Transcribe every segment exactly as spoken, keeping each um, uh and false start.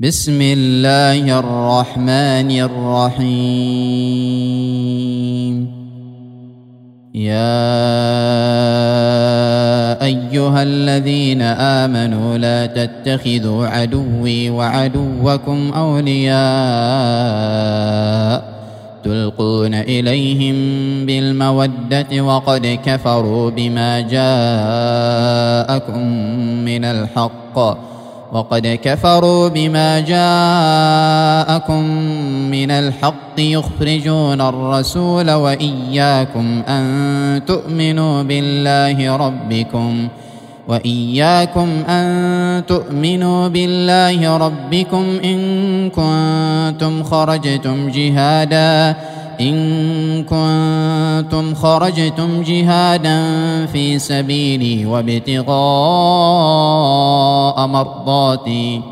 بسم الله الرحمن الرحيم. يا أيها الذين آمنوا لا تتخذوا عدوي وعدوكم أولياء تلقون إليهم بالمودة وقد كفروا بما جاءكم من الحق وقد كفروا بما جاءكم من الحق يخرجون الرسول وإياكم أن تؤمنوا بالله ربكم وإياكم أن تؤمنوا بالله ربكم إن كنتم خرجتم جهادا إن كنتم خرجتم جهادا في سبيلي وابتغاء مرضاتي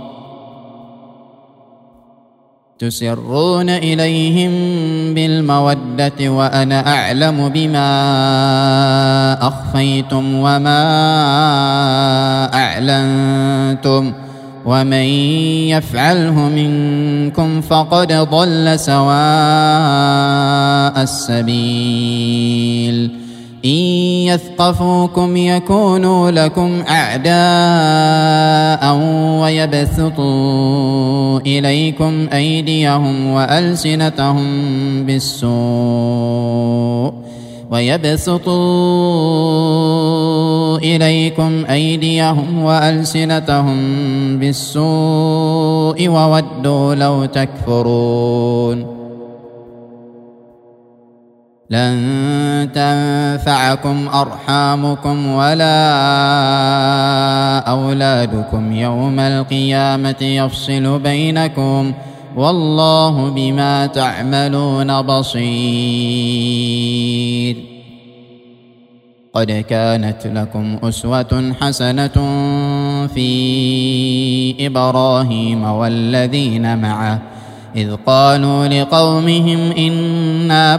تسرون إليهم بالمودة وأنا أعلم بما أخفيتم وما أعلنتم ومن يفعله منكم فقد ضل سواء السبيل. إن يثقفوكم يكونوا لكم أعداء ويبسطوا إليكم أيديهم وألسنتهم بالسوء ويبسطوا إليكم أيديهم وألسنتهم بالسوء وودوا لو تكفرون. لن تنفعكم أرحامكم ولا أولادكم يوم القيامة يفصل بينكم والله بما تعملون بصير. قد كانت لكم أسوة حسنة في إبراهيم والذين معه إذ قالوا لقومهم إنا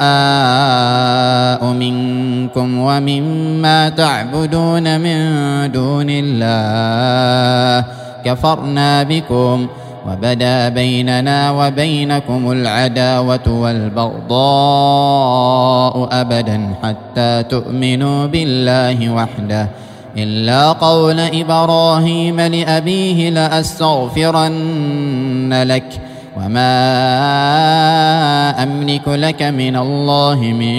براء منكم ومما تعبدون من دون الله كفرنا بكم وبدا بيننا وبينكم العداوة والبغضاء أبدا حتى تؤمنوا بالله وحده إلا قول إبراهيم لأبيه لأستغفرن لك وما أملك لك من الله من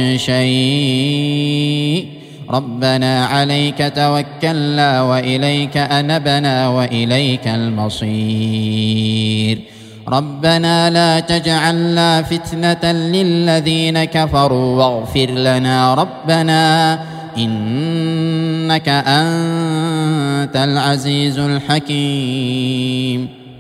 شيء ربنا عليك توكلنا وإليك أنبنا وإليك المصير. ربنا لا تجعلنا فتنة للذين كفروا واغفر لنا ربنا إنك أنت العزيز الحكيم.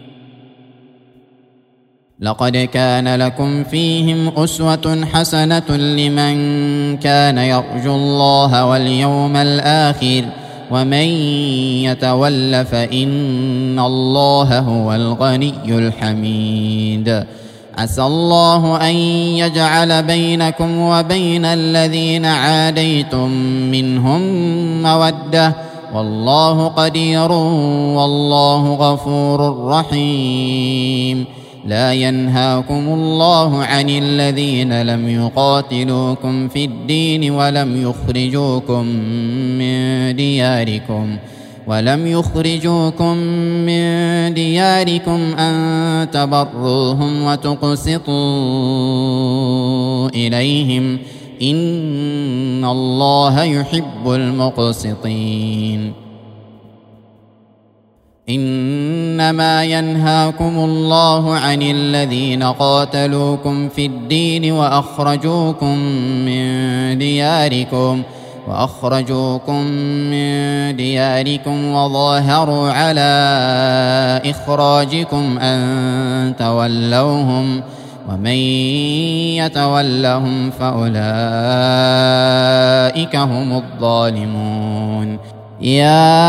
لقد كان لكم فيهم أسوة حسنة لمن كان يرجو الله واليوم الآخر ومن يتول فإن الله هو الغني الحميد. عسى الله أن يجعل بينكم وبين الذين عاديتم منهم مودة والله قدير والله غفور رحيم. لا ينهاكم الله عن الذين لم يقاتلوكم في الدين ولم يخرجوكم من دياركم ولم يخرجوكم من دياركم أن تبروهم وتقسطوا إليهم إن الله يحب المقسطين. إنما ينهاكم الله عن الذين قاتلوكم في الدين وأخرجوكم من دياركم وأخرجوكم من دياركم وظاهروا على إخراجكم أن تولوهم ومن يتولهم فأولئك هم الظالمون. يا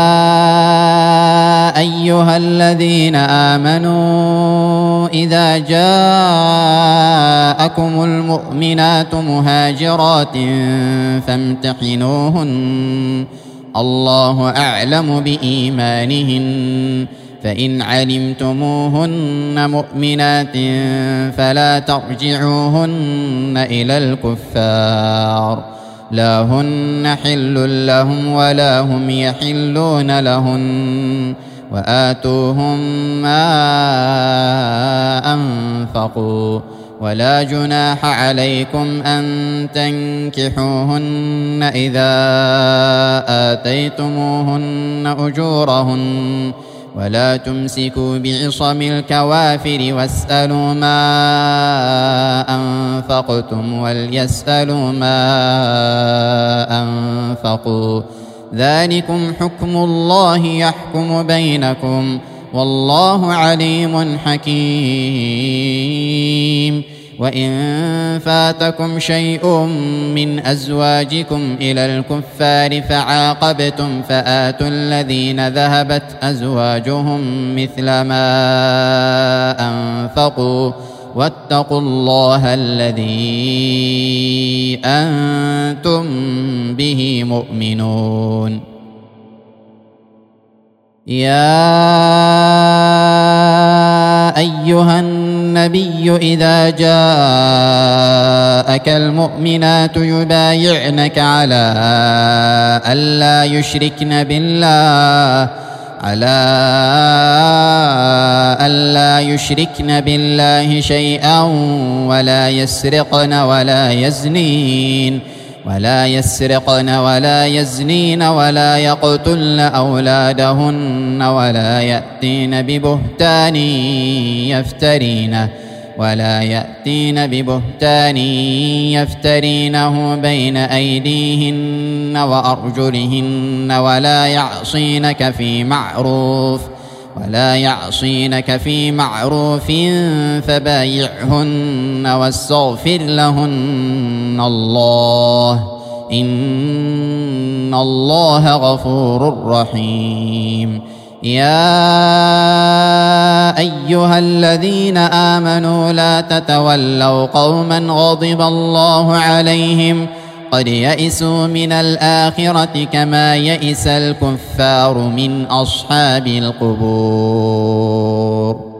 أيها الذين آمنوا إذا جاءكم المؤمنات مهاجرات فامتحنوهن الله أعلم بإيمانهن فإن علمتموهن مؤمنات فلا ترجعوهن إلى الكفار، لا هن حل لهم ولا هم يحلون لهن، وآتوهم ما أنفقوا، ولا جناح عليكم أن تنكحوهن إذا آتيتموهن أجورهن، ولا تمسكوا بعصم الكوافر واسألوا ما أنفقتم وليسألوا ما أنفقوا، ذلكم حكم الله يحكم بينكم، والله عليم حكيم. وإن فاتكم شيء من أزواجكم إلى الكفار فعاقبتم فآتوا الذين ذهبت أزواجهم مثل ما أنفقوا، واتقوا الله الذي أنتم به مؤمنون. يا أيها النبي إذا جاءك المؤمنات يبايعنك على ألا يشركن بالله على ألا يشركن بالله شيئا ولا يسرقن ولا يزنين ولا يسرقن ولا يزنين ولا يقتلن أولادهن ولا يأتين ببهتان يفترينه ولا يأتين ببهتان يفترينه بين أيديهن وأرجلهن ولا يعصينك في معروف ولا يعصينك في معروف فبايعهن واستغفر لهن الله، إن الله غفور رحيم. يا أيها الذين آمنوا لا تتولوا قوما غضب الله عليهم قد يئسوا من الآخرة كما يئس الكفار من أصحاب القبور.